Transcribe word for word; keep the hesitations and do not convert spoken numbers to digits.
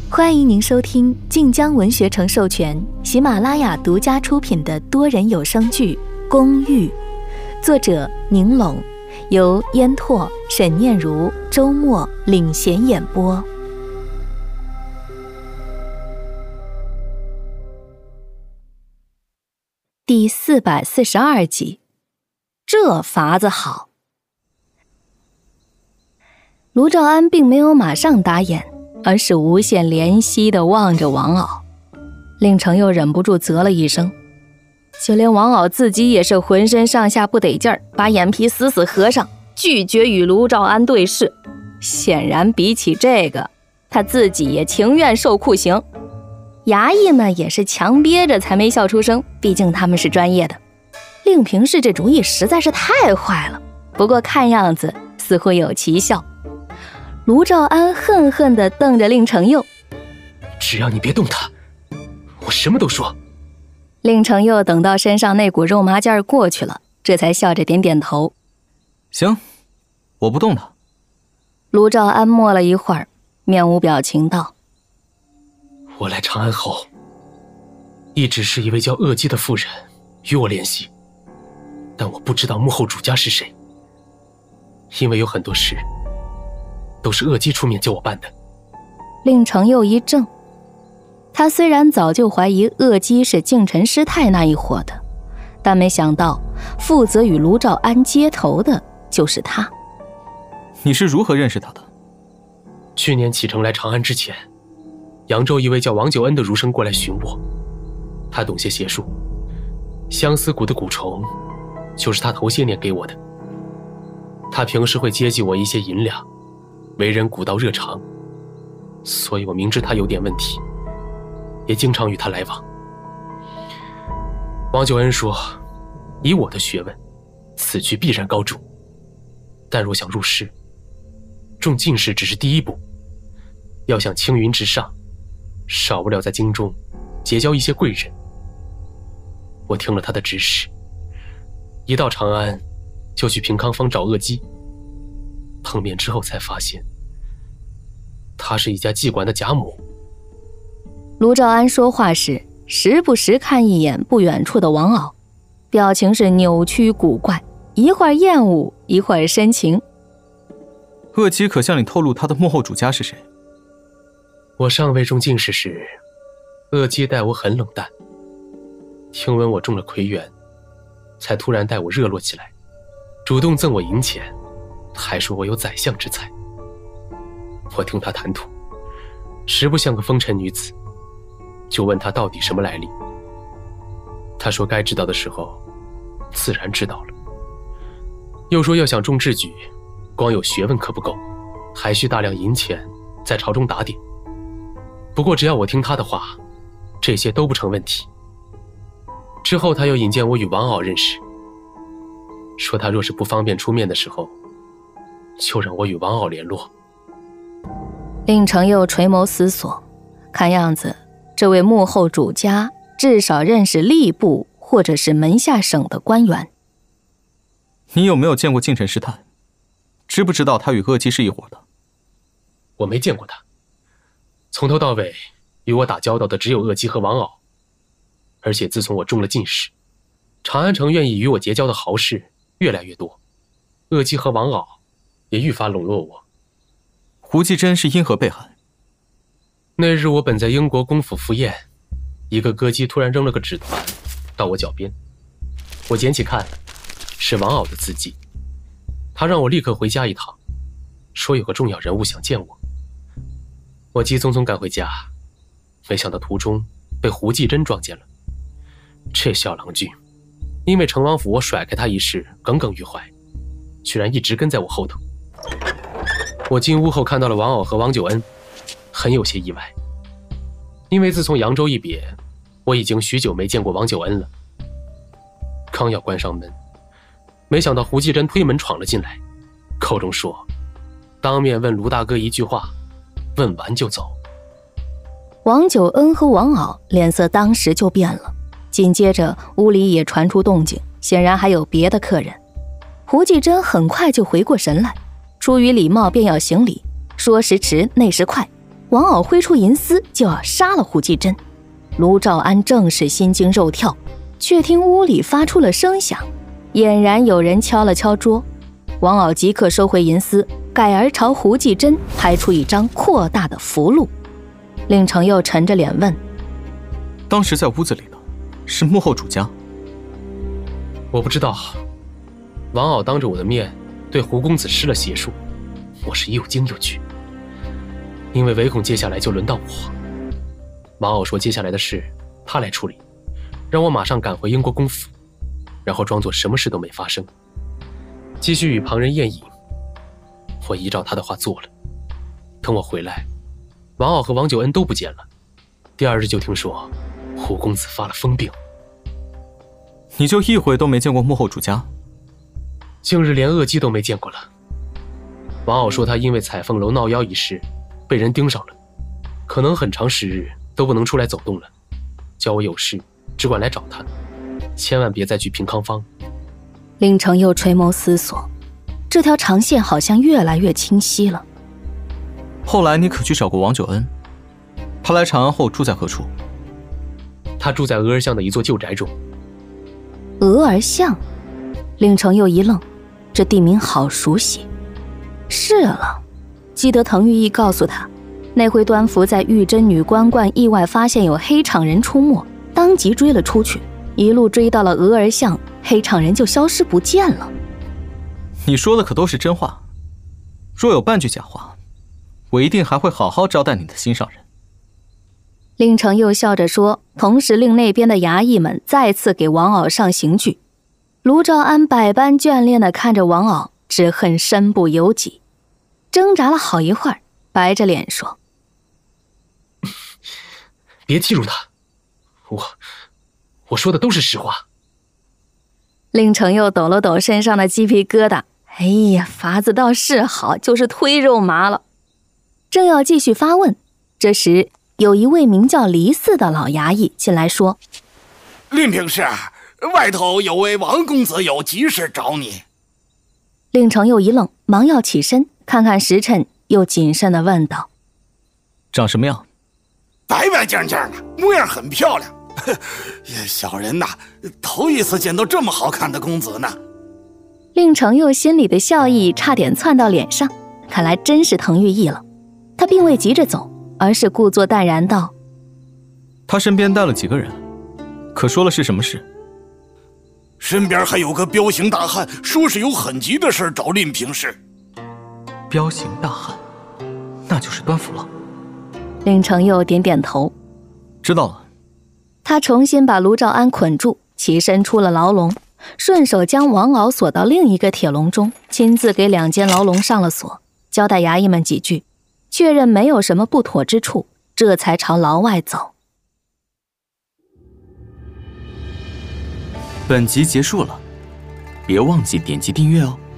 欢迎您收听晋江文学城授权、喜马拉雅独家出品的多人有声剧《公寓》，作者宁拢，由烟拓、沈念如、周末领衔演播。第四百四十二集，这法子好。卢兆安并没有马上答言，而是无限怜惜地望着王傲。令程又忍不住啧了一声，就连王傲自己也是浑身上下不得劲儿，把眼皮死死合上，拒绝与卢兆安对视。显然比起这个，他自己也情愿受酷刑。衙役们也是强憋着才没笑出声，毕竟他们是专业的。令平氏这主意实在是太坏了，不过看样子似乎有奇效。卢兆安恨恨地瞪着令程佑， 只要你别动他，我什么都说。 令程佑等到身上那股肉麻劲儿过去了，这才笑着点点头。 行，我不动他。 卢兆安默了一会儿，面无表情道： 我来长安后，一直是一位叫鄂姬的妇人与我联系，但我不知道幕后主家是谁，因为有很多事都是鄂姬出面叫我办的。 令程又一怔，他虽然早就怀疑鄂姬是靖臣师太那一伙的，但没想到负责与卢兆安接头的就是他。 你是如何认识他的？ 去年启程来长安之前，扬州一位叫王九恩的儒生过来寻我，他懂些邪术，相思谷的蛊虫就是他头些年给我的。他平时会接济我一些银两，为人古道热肠，所以我明知他有点问题，也经常与他来往。王九恩说，以我的学问，此去必然高中，但若想入仕，中进士只是第一步，要想青云直上，少不了在京中结交一些贵人。我听了他的指使，一到长安就去平康坊找鄂姬，碰面之后才发现他是一家妓馆的贾母。 卢兆安说话时时不时看一眼不远处的王傲，表情是扭曲古怪，一会儿厌恶，一会儿深情。 鄂姬可向你透露他的幕后主家是谁？ 我尚未中进士时，鄂姬待我很冷淡，听闻我中了魁元，才突然待我热络起来，主动赠我银钱，还说我有宰相之才。我听他谈吐，实不像个风尘女子，就问他到底什么来历。他说该知道的时候自然知道了，又说要想中制举，光有学问可不够，还需大量银钱在朝中打点。不过只要我听他的话，这些都不成问题。之后他又引荐我与王傲认识，说他若是不方便出面的时候，就让我与王傲联络。 令程又垂眸思索，看样子这位幕后主家至少认识吏部或者是门下省的官员。 你有没有见过靖臣师太？知不知道他与鄂姬是一伙的？ 我没见过他，从头到尾与我打交道的只有鄂姬和王傲，而且自从我中了进士，长安城愿意与我结交的豪士越来越多，鄂姬和王傲也愈发笼络我。 胡继珍是因何被害？ 那日我本在英国公府赴宴，一个歌姬突然扔了个纸团到我脚边，我捡起看，是王傲的字迹。他让我立刻回家一趟，说有个重要人物想见我。我急匆匆赶回家，没想到途中被胡继珍撞见了。这小郎君因为成王府我甩开他一事耿耿于怀，居然一直跟在我后头。我进屋后看到了王傲和王九恩，很有些意外，因为自从扬州一别，我已经许久没见过王九恩了。刚要关上门，没想到胡继珍推门闯了进来，口中说当面问卢大哥一句话，问完就走。 王九恩和王傲脸色当时就变了，紧接着屋里也传出动静，显然还有别的客人。胡继珍很快就回过神来，出于礼貌便要行礼，说时迟那时快， 王媪挥出银丝就要杀了胡继珍。卢兆安正是心惊肉跳，却听屋里发出了声响，俨然有人敲了敲桌。王媪即刻收回银丝，改而朝胡继珍拍出一张扩大的符箓。令程又沉着脸问： 当时在屋子里的是幕后主家？ 我不知道，王媪当着我的面对胡公子施了邪术，我是又惊又惧，因为唯恐接下来就轮到我。王媪说接下来的事他来处理，让我马上赶回英国公府，然后装作什么事都没发生，继续与旁人宴饮。我依照他的话做了。等我回来，王媪和王九恩都不见了。第二日就听说胡公子发了疯病。 你就一回都没见过幕后主家？ 近日连恶姬都没见过了。王媪说他因为彩凤楼闹妖一事被人盯上了，可能很长时日都不能出来走动了，叫我有事只管来找他，千万别再去平康坊。 令程又垂眸思索，这条长线好像越来越清晰了。 后来你可去找过王九恩？他来长安后住在何处？ 他住在鹅儿巷的一座旧宅中。 鹅儿巷？令程又一愣，这地名好熟悉。是了，记得滕玉义告诉他，那回端福在玉真女官观意外发现有黑场人出没，当即追了出去，一路追到了鹅儿巷，黑场人就消失不见了。 你说的可都是真话，若有半句假话，我一定还会好好招待你的心上人。 令程又笑着说，同时令那边的衙役们再次给王媪上刑具。卢兆安百般眷恋地看着王媪，只恨身不由己，挣扎了好一会儿，白着脸说： 别欺辱他，我我说的都是实话。 令程又抖了抖身上的鸡皮疙瘩，哎呀，法子倒是好，就是忒肉麻了。正要继续发问，这时有一位名叫黎四的老衙役进来说： 令平氏，外头有位王公子有急事找你。 令程又一愣，忙要起身看看时辰，又谨慎地问道： 长什么样？ 白白净净的，模样很漂亮。小人呐，头一次见到这么好看的公子呢。 令程又心里的笑意差点窜到脸上，看来真是滕玉义了。他并未急着走，而是故作淡然道： 他身边带了几个人，可说了是什么事？ 身边还有个彪形大汉，说是有很急的事找令平氏。 彪形大汉，那就是端福了。 令程又点点头， 知道了。 他重新把卢兆安捆住，起身出了牢笼，顺手将王媪锁到另一个铁笼中，亲自给两间牢笼上了锁，交代衙役们几句，确认没有什么不妥之处，这才朝牢外走。 本集结束了，别忘记点击订阅哦。